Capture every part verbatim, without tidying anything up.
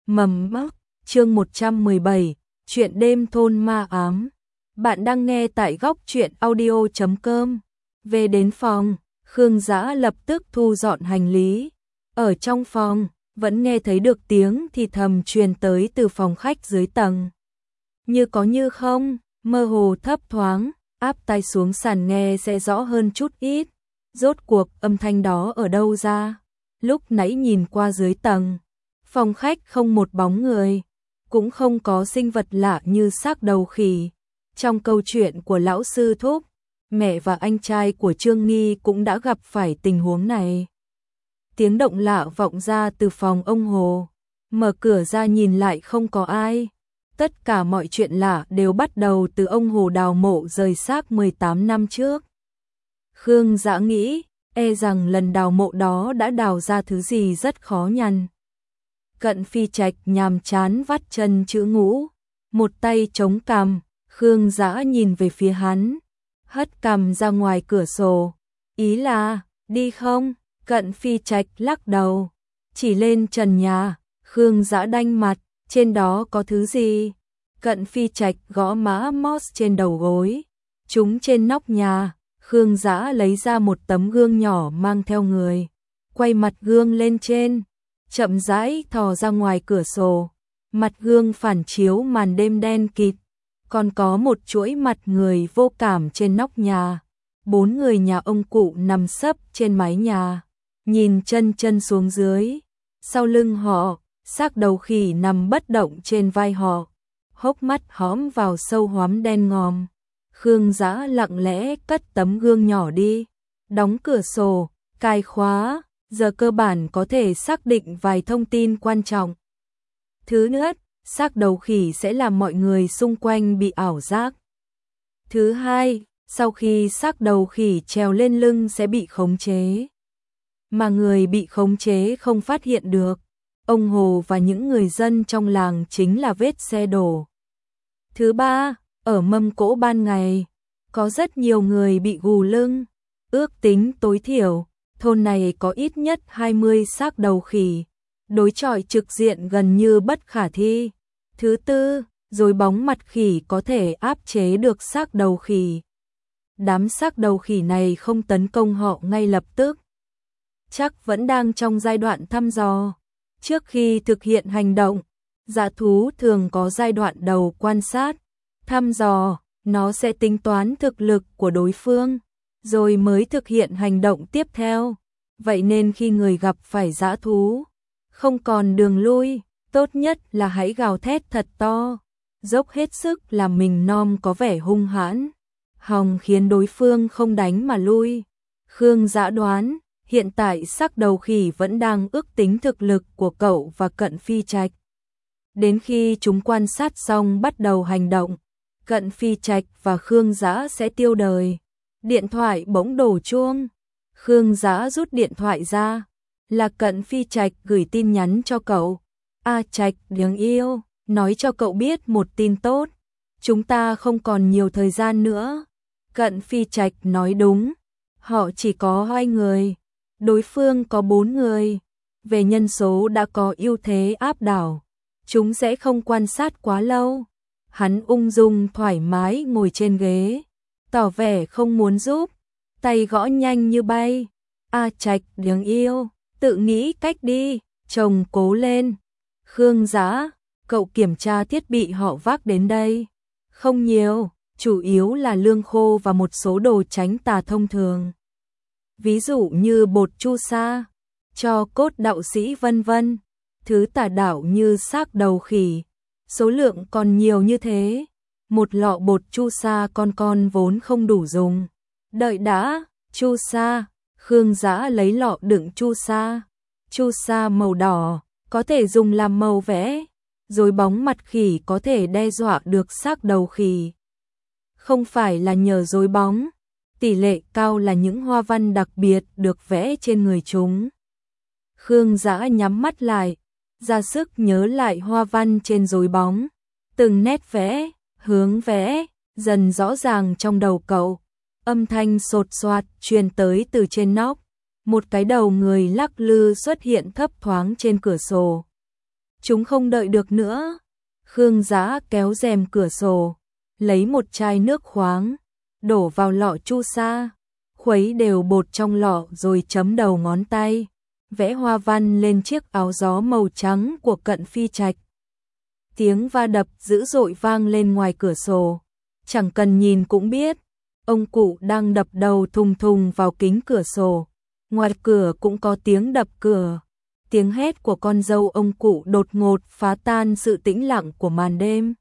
Mầm mốc, chương một trăm mười bảy, chuyện đêm thôn ma ám. Bạn đang nghe tại góc chuyện audio chấm com. Về đến phòng, Khương Dã lập tức thu dọn hành lý. Ở trong phòng, vẫn nghe thấy được tiếng thì thầm truyền tới từ phòng khách dưới tầng. Như có như không, mơ hồ thấp thoáng, áp tai xuống sàn nghe sẽ rõ hơn chút ít. Rốt cuộc âm thanh đó ở đâu ra? Lúc nãy nhìn qua dưới tầng, phòng khách không một bóng người, cũng không có sinh vật lạ như xác đầu khỉ. Trong câu chuyện của lão sư Thúc, mẹ và anh trai của Trương Nghi cũng đã gặp phải tình huống này. Tiếng động lạ vọng ra từ phòng ông Hồ, mở cửa ra nhìn lại không có ai. Tất cả mọi chuyện lạ đều bắt đầu từ ông Hồ đào mộ rời xác mười tám năm trước. Khương Dã nghĩ, e rằng lần đào mộ đó đã đào ra thứ gì rất khó nhằn. Cận Phi Trạch nhàm chán vắt chân chữ ngũ, một tay chống cằm, Khương Dã nhìn về phía hắn, hất cằm ra ngoài cửa sổ, ý là, đi không? Cận Phi Trạch lắc đầu, chỉ lên trần nhà, Khương Dã đanh mặt, trên đó có thứ gì? Cận Phi Trạch gõ mã mouse trên đầu gối, chúng trên nóc nhà. Khương Dã lấy ra một tấm gương nhỏ mang theo người, quay mặt gương lên trên, chậm rãi thò ra ngoài cửa sổ. Mặt gương phản chiếu màn đêm đen kịt, còn có một chuỗi mặt người vô cảm trên nóc nhà. Bốn người nhà ông cụ nằm sấp trên mái nhà, nhìn chân chân xuống dưới. Sau lưng họ, xác đầu khỉ nằm bất động trên vai họ, hốc mắt hõm vào sâu hoắm đen ngòm. Khương Dã lặng lẽ cất tấm gương nhỏ đi, đóng cửa sổ, cài khóa, giờ cơ bản có thể xác định vài thông tin quan trọng. Thứ nhất, xác đầu khỉ sẽ làm mọi người xung quanh bị ảo giác. Thứ hai, sau khi xác đầu khỉ trèo lên lưng sẽ bị khống chế, mà người bị khống chế không phát hiện được. Ông Hồ và những người dân trong làng chính là vết xe đổ. Thứ ba, ở mâm cỗ ban ngày, có rất nhiều người bị gù lưng. Ước tính tối thiểu, thôn này có ít nhất hai mươi xác đầu khỉ. Đối chọi trực diện gần như bất khả thi. Thứ tư, rối bóng mặt khỉ có thể áp chế được xác đầu khỉ. Đám xác đầu khỉ này không tấn công họ ngay lập tức, chắc vẫn đang trong giai đoạn thăm dò. Trước khi thực hiện hành động, dã thú thường có giai đoạn đầu quan sát, thăm dò, nó sẽ tính toán thực lực của đối phương, rồi mới thực hiện hành động tiếp theo. Vậy nên khi người gặp phải dã thú, không còn đường lui, tốt nhất là hãy gào thét thật to, dốc hết sức làm mình nom có vẻ hung hãn, hòng khiến đối phương không đánh mà lui. Khương Dã đoán, hiện tại xác đầu khỉ vẫn đang ước tính thực lực của cậu và Cận Phi Trạch. Đến khi chúng quan sát xong bắt đầu hành động, Cận Phi Trạch và Khương Dã sẽ tiêu đời. Điện thoại bỗng đổ chuông. Khương Dã rút điện thoại ra, là Cận Phi Trạch gửi tin nhắn cho cậu. A Trạch đáng yêu, nói cho cậu biết một tin tốt, chúng ta không còn nhiều thời gian nữa. Cận Phi Trạch nói đúng, họ chỉ có hai người, đối phương có bốn người. Về nhân số đã có ưu thế áp đảo, chúng sẽ không quan sát quá lâu. Hắn ung dung thoải mái ngồi trên ghế, tỏ vẻ không muốn giúp, tay gõ nhanh như bay. A Trạch đáng yêu, tự nghĩ cách đi, chồng cố lên. Khương Dã, cậu kiểm tra thiết bị họ vác đến đây. Không nhiều, chủ yếu là lương khô và một số đồ tránh tà thông thường. Ví dụ như bột chu sa, cho cốt đạo sĩ vân vân. Thứ tà đạo như xác đầu khỉ, số lượng còn nhiều như thế. Một lọ bột chu sa con con vốn không đủ dùng. Đợi đã, chu sa. Khương Dã lấy lọ đựng chu sa. Chu sa màu đỏ, có thể dùng làm màu vẽ. Rối bóng mặt khỉ có thể đe dọa được xác đầu khỉ. Không phải là nhờ rối bóng, tỷ lệ cao là những hoa văn đặc biệt được vẽ trên người chúng. Khương Dã nhắm mắt lại, ra sức nhớ lại hoa văn trên rối bóng. Từng nét vẽ, hướng vẽ, dần rõ ràng trong đầu cậu. Âm thanh sột soạt truyền tới từ trên nóc. Một cái đầu người lắc lư xuất hiện thấp thoáng trên cửa sổ. chúng không đợi được nữa. Khương Giá kéo rèm cửa sổ, lấy một chai nước khoáng, đổ vào lọ chu sa, khuấy đều bột trong lọ rồi chấm đầu ngón tay, vẽ hoa văn lên chiếc áo gió màu trắng của Cận Phi Trạch. Tiếng va đập dữ dội vang lên ngoài cửa sổ, chẳng cần nhìn cũng biết, ông cụ đang đập đầu thùng thùng vào kính cửa sổ. Ngoài cửa cũng có tiếng đập cửa, tiếng hét của con dâu ông cụ đột ngột phá tan sự tĩnh lặng của màn đêm.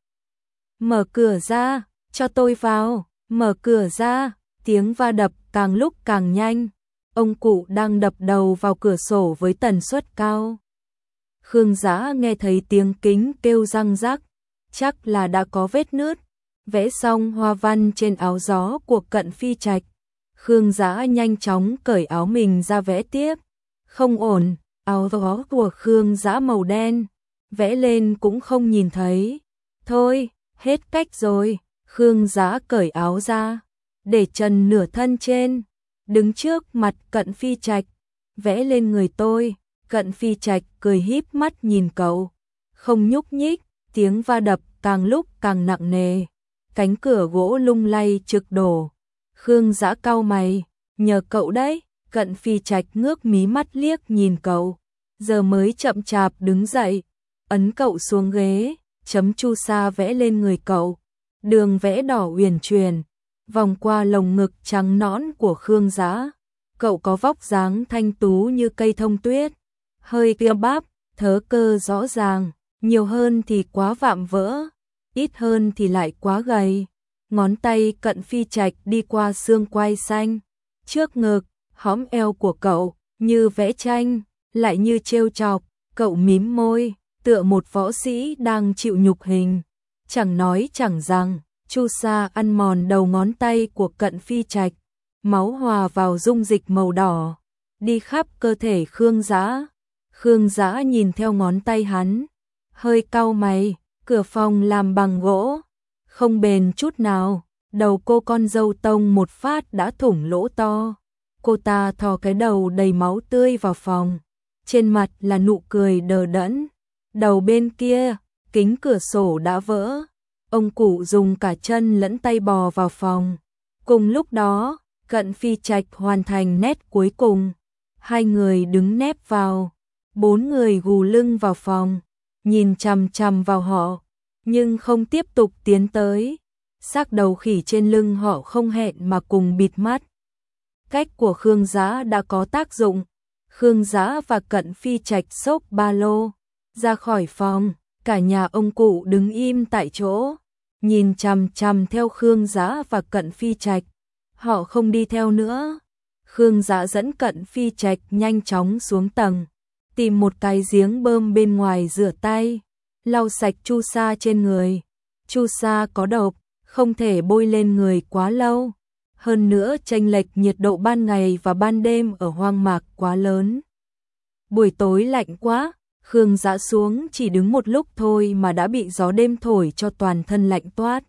Mở cửa ra, cho tôi vào, mở cửa ra, tiếng va đập càng lúc càng nhanh, ông cụ đang đập đầu vào cửa sổ với tần suất cao. Khương Giá nghe thấy tiếng kính kêu răng rắc, chắc là đã có vết nứt, vẽ xong hoa văn trên áo gió của Cận Phi Trạch. Khương Giá nhanh chóng cởi áo mình ra vẽ tiếp, không ổn, áo gió của Khương Giá màu đen, vẽ lên cũng không nhìn thấy. Thôi, hết cách rồi, Khương Giá cởi áo ra, để trần nửa thân trên, đứng trước mặt Cận Phi Trạch, vẽ lên người tôi. Cận Phi Trạch cười híp mắt nhìn cậu, không nhúc nhích, tiếng va đập càng lúc càng nặng nề, cánh cửa gỗ lung lay trực đổ. Khương Giá cau mày, nhờ cậu đấy. Cận Phi Trạch ngước mí mắt liếc nhìn cậu, giờ mới chậm chạp đứng dậy, ấn cậu xuống ghế, chấm chu sa vẽ lên người cậu, đường vẽ đỏ uyển chuyển, vòng qua lồng ngực trắng nõn của Khương Giá. Cậu có vóc dáng thanh tú như cây thông tuyết, hơi kia bắp, thớ cơ rõ ràng, nhiều hơn thì quá vạm vỡ, ít hơn thì lại quá gầy. Ngón tay Cận Phi Trạch đi qua xương quai xanh, trước ngực, hõm eo của cậu, như vẽ tranh, lại như trêu chọc. Cậu mím môi, tựa một võ sĩ đang chịu nhục hình, chẳng nói chẳng rằng, chu sa ăn mòn đầu ngón tay của Cận Phi Trạch, máu hòa vào dung dịch màu đỏ, đi khắp cơ thể Khương Giá. Khương Giá nhìn theo ngón tay hắn, hơi cau mày, cửa phòng làm bằng gỗ, không bền chút nào, đầu cô con dâu tông một phát đã thủng lỗ to. Cô ta thò cái đầu đầy máu tươi vào phòng, trên mặt là nụ cười đờ đẫn. Đầu bên kia, kính cửa sổ đã vỡ, ông cụ dùng cả chân lẫn tay bò vào phòng. Cùng lúc đó, Cận Phi Trạch hoàn thành nét cuối cùng, hai người đứng nép vào, bốn người gù lưng vào phòng, nhìn chằm chằm vào họ, nhưng không tiếp tục tiến tới. Xác đầu khỉ trên lưng họ không hẹn mà cùng bịt mắt. Cách của Khương Giá đã có tác dụng. Khương Giá và Cận Phi Trạch xốc ba lô ra khỏi phòng, cả nhà ông cụ đứng im tại chỗ, nhìn chằm chằm theo Khương Giá và Cận Phi Trạch. Họ không đi theo nữa. Khương Giá dẫn Cận Phi Trạch nhanh chóng xuống tầng, tìm một cái giếng bơm bên ngoài rửa tay, lau sạch chu sa trên người. Chu sa có độc, không thể bôi lên người quá lâu. Hơn nữa chênh lệch nhiệt độ ban ngày và ban đêm ở hoang mạc quá lớn. Buổi tối lạnh quá, Khương Giá xuống chỉ đứng một lúc thôi mà đã bị gió đêm thổi cho toàn thân lạnh toát.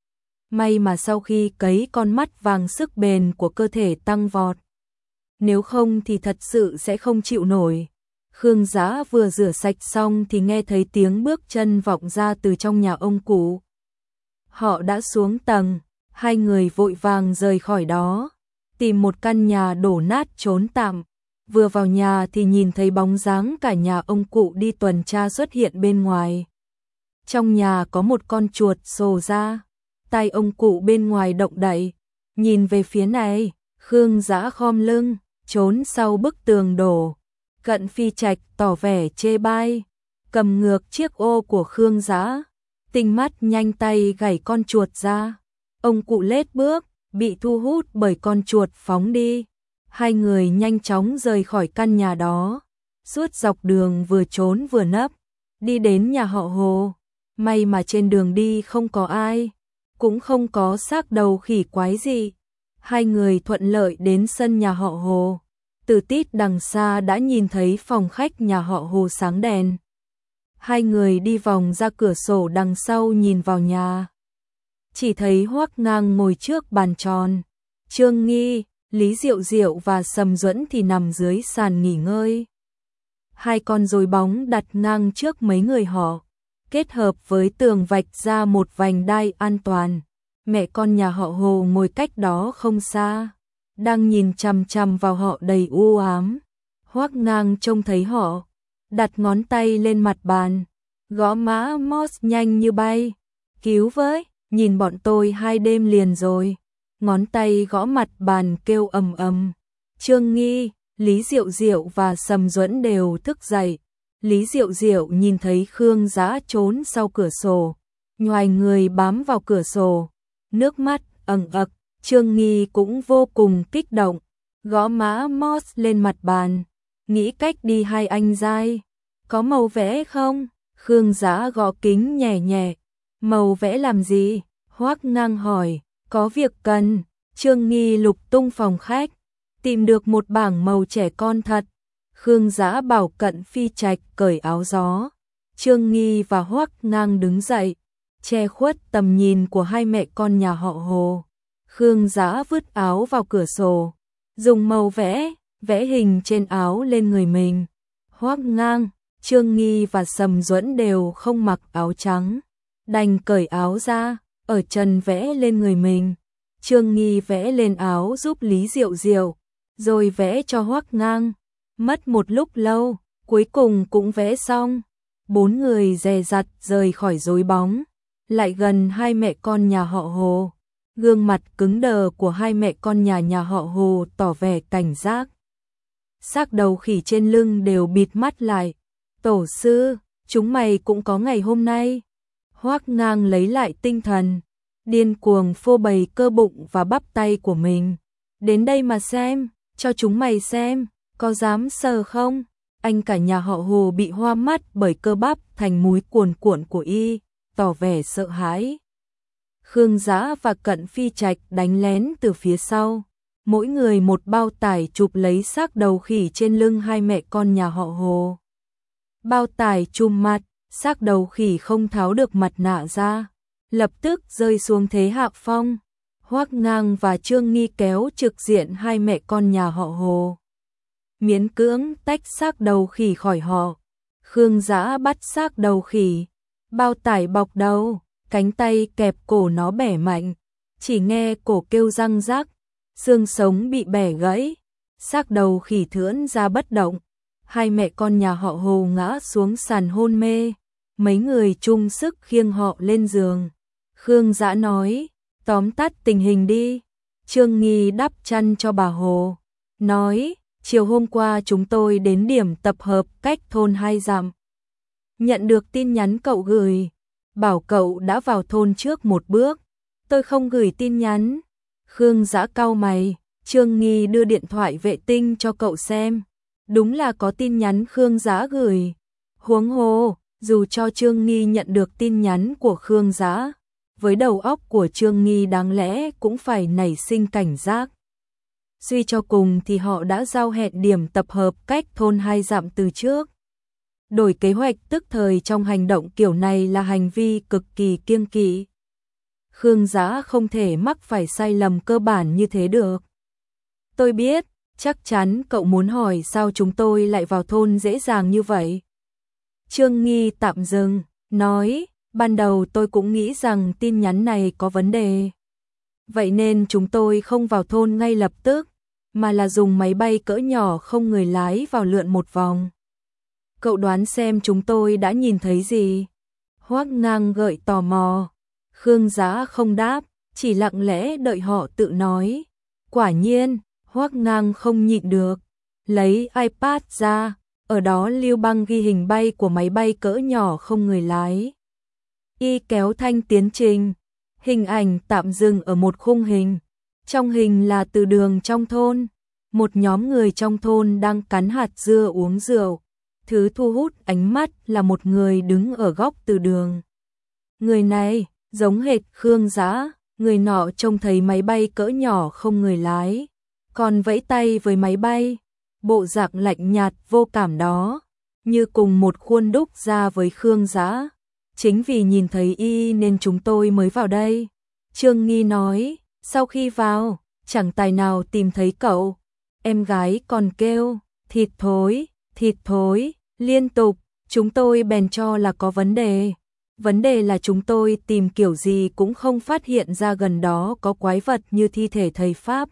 May mà sau khi cấy con mắt vàng sức bền của cơ thể tăng vọt. Nếu không thì thật sự sẽ không chịu nổi. Khương Giá vừa rửa sạch xong thì nghe thấy tiếng bước chân vọng ra từ trong nhà ông cụ. Họ đã xuống tầng, hai người vội vàng rời khỏi đó, tìm một căn nhà đổ nát trốn tạm. Vừa vào nhà thì nhìn thấy bóng dáng cả nhà ông cụ đi tuần tra xuất hiện bên ngoài. Trong nhà có một con chuột sồ ra, tay ông cụ bên ngoài động đậy, nhìn về phía này. Khương Giá khom lưng, trốn sau bức tường đổ. Cận Phi Trạch tỏ vẻ chê bai, cầm ngược chiếc ô của Khương Giá, tinh mắt nhanh tay gảy con chuột ra. Ông cụ lết bước, bị thu hút bởi con chuột phóng đi. Hai người nhanh chóng rời khỏi căn nhà đó, suốt dọc đường vừa trốn vừa nấp, đi đến nhà họ Hồ. May mà trên đường đi không có ai, cũng không có xác đầu khỉ quái gì. Hai người thuận lợi đến sân nhà họ Hồ. Từ tít đằng xa đã nhìn thấy phòng khách nhà họ Hồ sáng đèn. Hai người đi vòng ra cửa sổ đằng sau nhìn vào nhà. Chỉ thấy Hoắc Ngang ngồi trước bàn tròn, Trương Nghi, Lý Diệu Diệu và Sầm Duẫn thì nằm dưới sàn nghỉ ngơi. hai con rối bóng đặt ngang trước mấy người họ, kết hợp với tường vạch ra một vành đai an toàn. Mẹ con nhà họ Hồ ngồi cách đó không xa, đang nhìn chằm chằm vào họ đầy u ám. Hoắc Ngang trông thấy họ, đặt ngón tay lên mặt bàn, gõ mã mouse nhanh như bay. Cứu với, nhìn bọn tôi hai đêm liền rồi. Ngón tay gõ mặt bàn kêu ầm ầm. Trương Nghi, Lý Diệu Diệu và Sầm Duẫn đều thức dậy. Lý Diệu Diệu nhìn thấy Khương Dã trốn sau cửa sổ, nhoài người bám vào cửa sổ, nước mắt ẩn ực. Trương Nghi cũng vô cùng kích động, gõ mã mouse lên mặt bàn, nghĩ cách đi hai anh giai. Có màu vẽ không? Khương Dã gõ kính nhẹ nhẹ. Màu vẽ làm gì? Hoắc Ngang hỏi. Có việc cần. Trương Nghi lục tung phòng khách, tìm được một bảng màu trẻ con thật. Khương Dã bảo Cận Phi Trạch cởi áo gió. Trương Nghi và Hoắc Ngang đứng dậy, che khuất tầm nhìn của hai mẹ con nhà họ Hồ. Khương Dã vứt áo vào cửa sổ, dùng màu vẽ, vẽ hình trên áo lên người mình. Hoắc Ngang, Trương Nghi và Sầm Duẫn đều không mặc áo trắng, đành cởi áo ra, ở chân vẽ lên người mình. Trương Nghi vẽ lên áo giúp Lý Diệu Diệu, rồi vẽ cho Hoắc Ngang. Mất một lúc lâu, cuối cùng cũng vẽ xong. Bốn người dè dặt rời khỏi rối bóng, lại gần hai mẹ con nhà họ Hồ. Gương mặt cứng đờ của hai mẹ con nhà nhà họ Hồ tỏ vẻ cảnh giác. Xác đầu khỉ trên lưng đều bịt mắt lại. Tổ sư, chúng mày cũng có ngày hôm nay. Hoắc Ngang lấy lại tinh thần, điên cuồng phô bày cơ bụng và bắp tay của mình. Đến đây mà xem, cho chúng mày xem, có dám sờ không? Anh cả nhà họ Hồ bị hoa mắt bởi cơ bắp thành múi cuồn cuộn của y, tỏ vẻ sợ hãi. Khương Dã và Cận Phi Trạch đánh lén từ phía sau, mỗi người một bao tải chụp lấy xác đầu khỉ trên lưng hai mẹ con nhà họ Hồ. Bao tải trùm mặt, xác đầu khỉ không tháo được mặt nạ ra, lập tức rơi xuống thế hạ phong. Hoắc Ngang và Trương Nghi kéo trực diện hai mẹ con nhà họ Hồ, miễn cưỡng tách xác đầu khỉ khỏi họ. Khương Dã bắt xác đầu khỉ, bao tải bọc đầu, cánh tay kẹp cổ nó bẻ mạnh, chỉ nghe cổ kêu răng rắc, xương sống bị bẻ gãy, xác đầu khỉ thướn ra bất động. Hai mẹ con nhà họ Hồ ngã xuống sàn hôn mê, mấy người chung sức khiêng họ lên giường. Khương Dã nói, tóm tắt tình hình đi. Trương Nghi đắp chăn cho bà Hồ, nói, chiều hôm qua chúng tôi đến điểm tập hợp cách thôn hai dặm. Nhận được tin nhắn cậu gửi, bảo cậu đã vào thôn trước một bước. Tôi không gửi tin nhắn. Khương Dã cau mày. Trương Nghi đưa điện thoại vệ tinh cho cậu xem, đúng là có tin nhắn Khương Dã gửi. Huống hồ, dù cho Trương Nghi nhận được tin nhắn của Khương Dã, với đầu óc của Trương Nghi đáng lẽ cũng phải nảy sinh cảnh giác. Suy cho cùng thì họ đã giao hẹn điểm tập hợp cách thôn hai dặm từ trước. Đổi kế hoạch tức thời trong hành động kiểu này là hành vi cực kỳ kiêng kỵ. Khương Dã không thể mắc phải sai lầm cơ bản như thế được. Tôi biết, chắc chắn cậu muốn hỏi sao chúng tôi lại vào thôn dễ dàng như vậy. Trương Nghi tạm dừng, nói, ban đầu tôi cũng nghĩ rằng tin nhắn này có vấn đề. Vậy nên chúng tôi không vào thôn ngay lập tức, mà là dùng máy bay cỡ nhỏ không người lái vào lượn một vòng. Cậu đoán xem chúng tôi đã nhìn thấy gì? Hoắc Ngang gợi tò mò. Khương Dã không đáp, chỉ lặng lẽ đợi họ tự nói. Quả nhiên, Hoắc Ngang không nhịn được, lấy iPad ra, ở đó lưu băng ghi hình bay của máy bay cỡ nhỏ không người lái. Y kéo thanh tiến trình, hình ảnh tạm dừng ở một khung hình. Trong hình là từ đường trong thôn, một nhóm người trong thôn đang cắn hạt dưa uống rượu. Thứ thu hút ánh mắt là một người đứng ở góc từ đường. Người này giống hệt Khương Dã, người nọ trông thấy máy bay cỡ nhỏ không người lái, còn vẫy tay với máy bay, bộ dạng lạnh nhạt vô cảm đó, như cùng một khuôn đúc ra với Khương Dã. Chính vì nhìn thấy y nên chúng tôi mới vào đây. Trương Nghi nói, sau khi vào, chẳng tài nào tìm thấy cậu. Em gái còn kêu, thịt thối, thịt thối, Liên tục, chúng tôi bèn cho là có vấn đề. Vấn đề là chúng tôi tìm kiểu gì cũng không phát hiện ra gần đó có quái vật như thi thể thầy Pháp.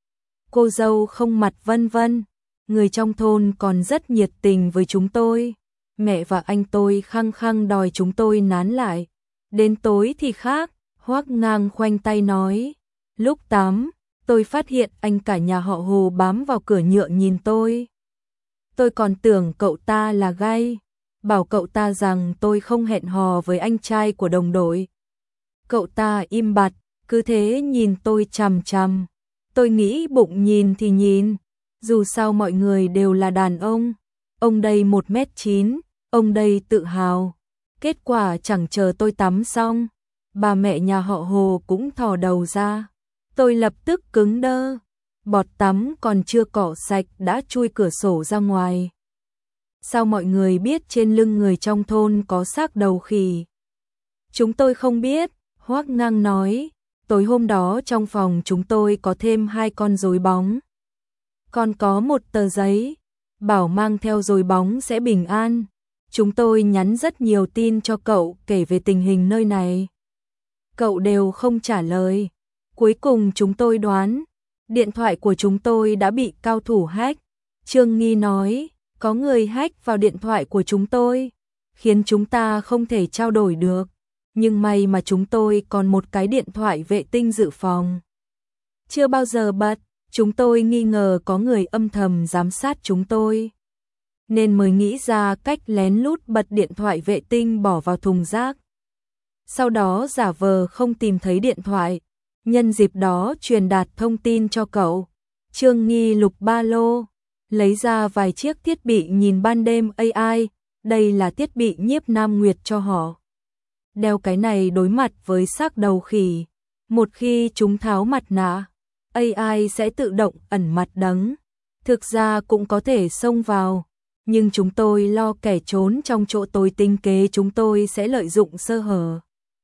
Cô dâu không mặt vân vân. Người trong thôn còn rất nhiệt tình với chúng tôi. Mẹ và anh tôi khăng khăng đòi chúng tôi nán lại. Đến tối thì khác, Hoắc Ngang khoanh tay nói. Lúc tắm, tôi phát hiện anh cả nhà họ Hồ bám vào cửa nhựa nhìn tôi. Tôi còn tưởng cậu ta là gay, bảo cậu ta rằng tôi không hẹn hò với anh trai của đồng đội. Cậu ta im bặt, cứ thế nhìn tôi chằm chằm. Tôi nghĩ bụng nhìn thì nhìn, dù sao mọi người đều là đàn ông. Ông đây một mét chín, ông đây tự hào. Kết quả chẳng chờ tôi tắm xong, bà mẹ nhà họ Hồ cũng thò đầu ra. Tôi lập tức cứng đơ, bọt tắm còn chưa cọ sạch đã chui cửa sổ ra ngoài. Sao mọi người biết trên lưng người trong thôn có xác đầu khỉ? Chúng tôi không biết, Hoắc Ngang nói. Tối hôm đó trong phòng chúng tôi có thêm hai con rối bóng. Còn có một tờ giấy, bảo mang theo rối bóng sẽ bình an. Chúng tôi nhắn rất nhiều tin cho cậu kể về tình hình nơi này. Cậu đều không trả lời. Cuối cùng chúng tôi đoán, điện thoại của chúng tôi đã bị cao thủ hack. Trương Nghi nói, có người hack vào điện thoại của chúng tôi, khiến chúng ta không thể trao đổi được. Nhưng may mà chúng tôi còn một cái điện thoại vệ tinh dự phòng. Chưa bao giờ bật, chúng tôi nghi ngờ có người âm thầm giám sát chúng tôi. Nên mới nghĩ ra cách lén lút bật điện thoại vệ tinh bỏ vào thùng rác. Sau đó giả vờ không tìm thấy điện thoại. Nhân dịp đó truyền đạt thông tin cho cậu. Trương Nghi lục ba lô, lấy ra vài chiếc thiết bị nhìn ban đêm a i. Đây là thiết bị nhiếp nam nguyệt cho họ. Đeo cái này đối mặt với xác đầu khỉ. Một khi chúng tháo mặt nạ, a i sẽ tự động ẩn mặt đấng. Thực ra cũng có thể xông vào, nhưng chúng tôi lo kẻ trốn trong chỗ tối tinh kế chúng tôi sẽ lợi dụng sơ hở.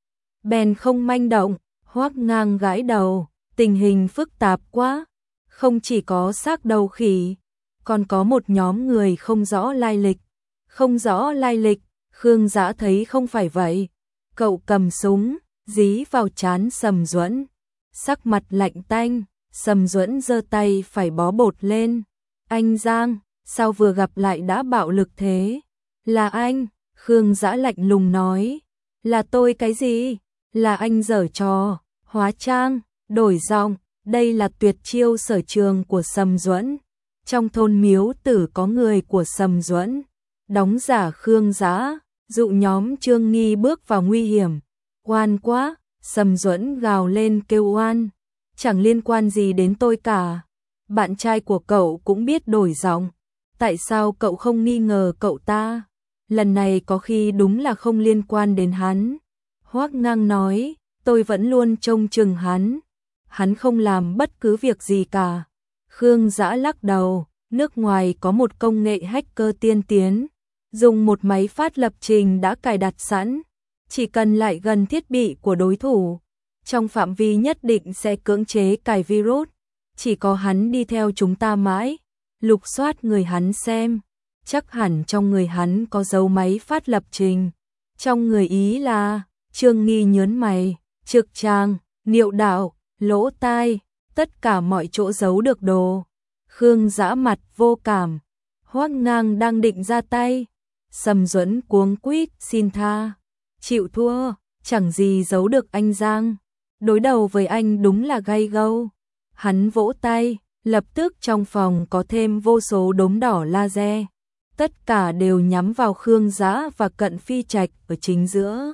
Bèn không manh động. Hoắc Ngang gãi đầu, tình hình phức tạp quá. Không chỉ có xác đầu khỉ, còn có một nhóm người không rõ lai lịch. Không rõ lai lịch, Khương Dã thấy không phải vậy. Cậu cầm súng, dí vào trán Sầm Duẫn. Sắc mặt lạnh tanh, Sầm Duẫn giơ tay phải bó bột lên. Anh Giang, sao vừa gặp lại đã bạo lực thế? Là anh, Khương Dã lạnh lùng nói. Là tôi cái gì? Là anh giở trò, hóa trang, đổi giọng, đây là tuyệt chiêu sở trường của Sầm Duẫn. Trong thôn Miếu Tử có người của Sầm Duẫn, đóng giả Khương Dã, dụ nhóm Trương Nghi bước vào nguy hiểm. Oan quá, Sầm Duẫn gào lên kêu oan, chẳng liên quan gì đến tôi cả. Bạn trai của cậu cũng biết đổi giọng, tại sao cậu không nghi ngờ cậu ta? Lần này có khi đúng là không liên quan đến hắn. Hoắc Ngang nói, tôi vẫn luôn trông chừng hắn. Hắn không làm bất cứ việc gì cả. Khương Dã lắc đầu, nước ngoài có một công nghệ hacker tiên tiến. Dùng một máy phát lập trình đã cài đặt sẵn. Chỉ cần lại gần thiết bị của đối thủ, trong phạm vi nhất định sẽ cưỡng chế cài virus. Chỉ có hắn đi theo chúng ta mãi, lục soát người hắn xem. Chắc hẳn trong người hắn có dấu máy phát lập trình. Trong người Ý là... Trương Nghi nhớn mày, trực tràng, niệu đạo, lỗ tai, tất cả mọi chỗ giấu được đồ. Khương Dã mặt vô cảm. Hoắc Ngang đang định ra tay. Sầm Duẫn cuống quýt xin tha. Chịu thua, chẳng gì giấu được anh Giang. Đối đầu với anh đúng là gay gâu. Hắn vỗ tay, lập tức trong phòng có thêm vô số đốm đỏ laser. Tất cả đều nhắm vào Khương Dã và Cận Phi Trạch ở chính giữa.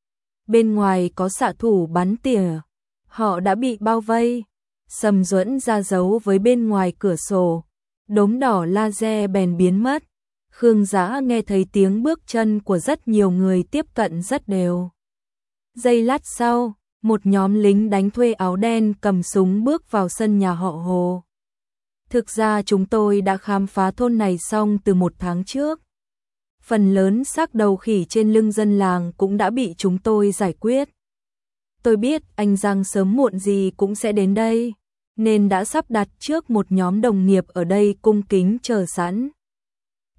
Bên ngoài có xạ thủ bắn tỉa. Họ đã bị bao vây. Sầm Duẫn ra dấu với bên ngoài cửa sổ. Đốm đỏ laser bèn biến mất. Khương Dã nghe thấy tiếng bước chân của rất nhiều người tiếp cận rất đều. Giây lát sau, một nhóm lính đánh thuê áo đen cầm súng bước vào sân nhà họ Hồ. Thực ra chúng tôi đã khám phá thôn này xong từ một tháng trước. Phần lớn xác đầu khỉ trên lưng dân làng cũng đã bị chúng tôi giải quyết. Tôi biết anh Giang sớm muộn gì cũng sẽ đến đây, nên đã sắp đặt trước một nhóm đồng nghiệp ở đây cung kính chờ sẵn.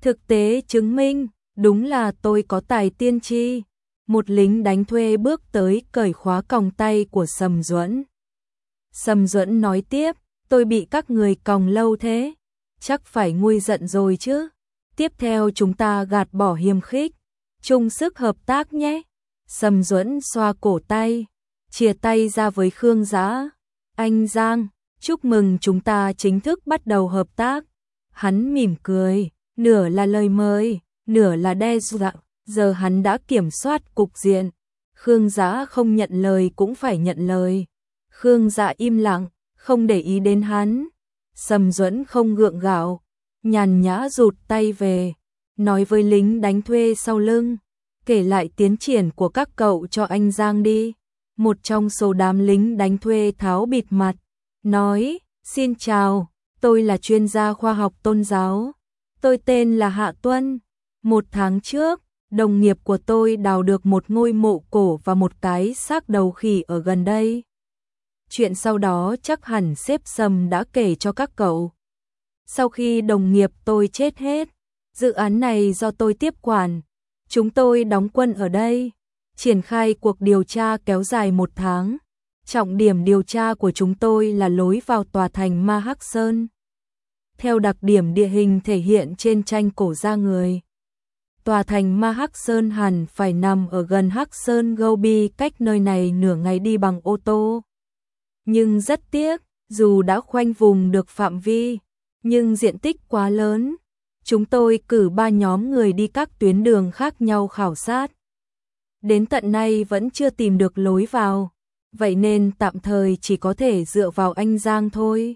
Thực tế chứng minh, đúng là tôi có tài tiên tri. Một lính đánh thuê bước tới cởi khóa còng tay của Sầm Duẫn. Sầm Duẫn nói tiếp, tôi bị các người còng lâu thế, chắc phải nguôi giận rồi chứ. Tiếp theo chúng ta gạt bỏ hiềm khích, chung sức hợp tác nhé. Sầm Duẫn xoa cổ tay, chìa tay ra với Khương Dã. Anh Giang, chúc mừng chúng ta chính thức bắt đầu hợp tác. Hắn mỉm cười, nửa là lời mời, nửa là đe dọa. Giờ hắn đã kiểm soát cục diện. Khương Dã không nhận lời cũng phải nhận lời. Khương Dã im lặng, không để ý đến hắn. Sầm Duẫn không gượng gạo, nhàn nhã rụt tay về, nói với lính đánh thuê sau lưng, kể lại tiến triển của các cậu cho anh Giang đi. Một trong số đám lính đánh thuê tháo bịt mặt, nói, xin chào, tôi là chuyên gia khoa học tôn giáo, tôi tên là Hạ Tuân. Một tháng trước, đồng nghiệp của tôi đào được một ngôi mộ cổ và một cái xác đầu khỉ ở gần đây. Chuyện sau đó chắc hẳn sếp Sầm đã kể cho các cậu. Sau khi đồng nghiệp tôi chết hết, dự án này do tôi tiếp quản. Chúng tôi đóng quân ở đây, triển khai cuộc điều tra kéo dài một tháng. Trọng điểm điều tra của chúng tôi là lối vào tòa thành Ma Hắc Sơn. Theo đặc điểm địa hình thể hiện trên tranh cổ da người, tòa thành Ma Hắc Sơn hẳn phải nằm ở gần Hắc Sơn Gobi, cách nơi này nửa ngày đi bằng ô tô. Nhưng rất tiếc, dù đã khoanh vùng được phạm vi, nhưng diện tích quá lớn. Chúng tôi cử ba nhóm người đi các tuyến đường khác nhau khảo sát. Đến tận nay vẫn chưa tìm được lối vào, vậy nên tạm thời chỉ có thể dựa vào anh Giang thôi.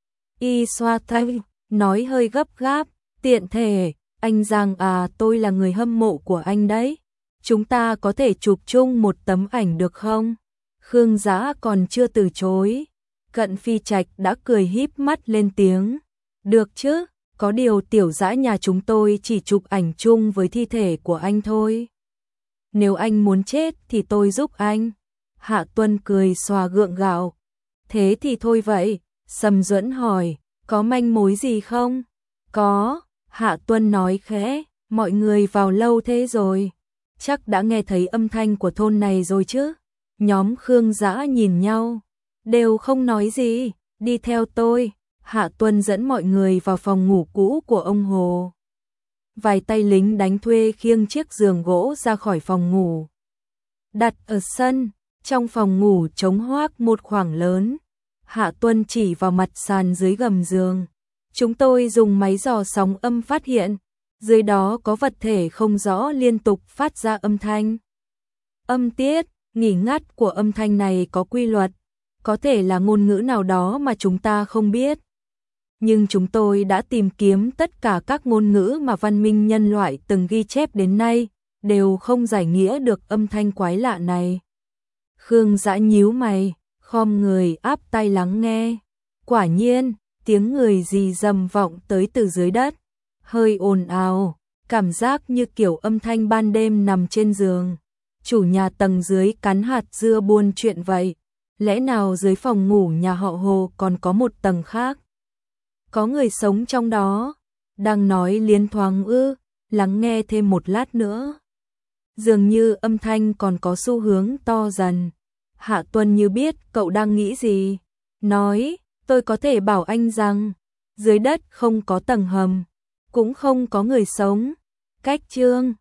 Y xoa tay, nói hơi gấp gáp, tiện thể, anh Giang à, tôi là người hâm mộ của anh đấy. Chúng ta có thể chụp chung một tấm ảnh được không? Khương Dã còn chưa từ chối, Cận Phi Trạch đã cười híp mắt lên tiếng. Được chứ, có điều tiểu Dã nhà chúng tôi chỉ chụp ảnh chung với thi thể của anh thôi. Nếu anh muốn chết thì tôi giúp anh. Hạ Tuân cười xòa gượng gạo. Thế thì thôi vậy. Sầm Duẫn hỏi, có manh mối gì không? Có, Hạ Tuân nói khẽ, mọi người vào lâu thế rồi, chắc đã nghe thấy âm thanh của thôn này rồi chứ. Nhóm Khương Dã nhìn nhau, đều không nói gì, đi theo tôi. Hạ Tuân dẫn mọi người vào phòng ngủ cũ của ông Hồ. Vài tay lính đánh thuê khiêng chiếc giường gỗ ra khỏi phòng ngủ, đặt ở sân. Trong phòng ngủ trống hoác một khoảng lớn. Hạ Tuân chỉ vào mặt sàn dưới gầm giường. Chúng tôi dùng máy dò sóng âm phát hiện, dưới đó có vật thể không rõ liên tục phát ra âm thanh. Âm tiết, nghỉ ngắt của âm thanh này có quy luật, có thể là ngôn ngữ nào đó mà chúng ta không biết. Nhưng chúng tôi đã tìm kiếm tất cả các ngôn ngữ mà văn minh nhân loại từng ghi chép đến nay, đều không giải nghĩa được âm thanh quái lạ này. Khương Dã nhíu mày, khom người áp tay lắng nghe. Quả nhiên, tiếng người rì rầm vọng tới từ dưới đất, hơi ồn ào, cảm giác như kiểu âm thanh ban đêm nằm trên giường. Chủ nhà tầng dưới cắn hạt dưa buôn chuyện vậy. Lẽ nào dưới phòng ngủ nhà họ Hồ còn có một tầng khác? Có người sống trong đó. Đang nói liến thoáng ư, lắng nghe thêm một lát nữa. Dường như âm thanh còn có xu hướng to dần. Hạ Tuân như biết cậu đang nghĩ gì. Nói, tôi có thể bảo anh rằng, dưới đất không có tầng hầm, cũng không có người sống. Cách chương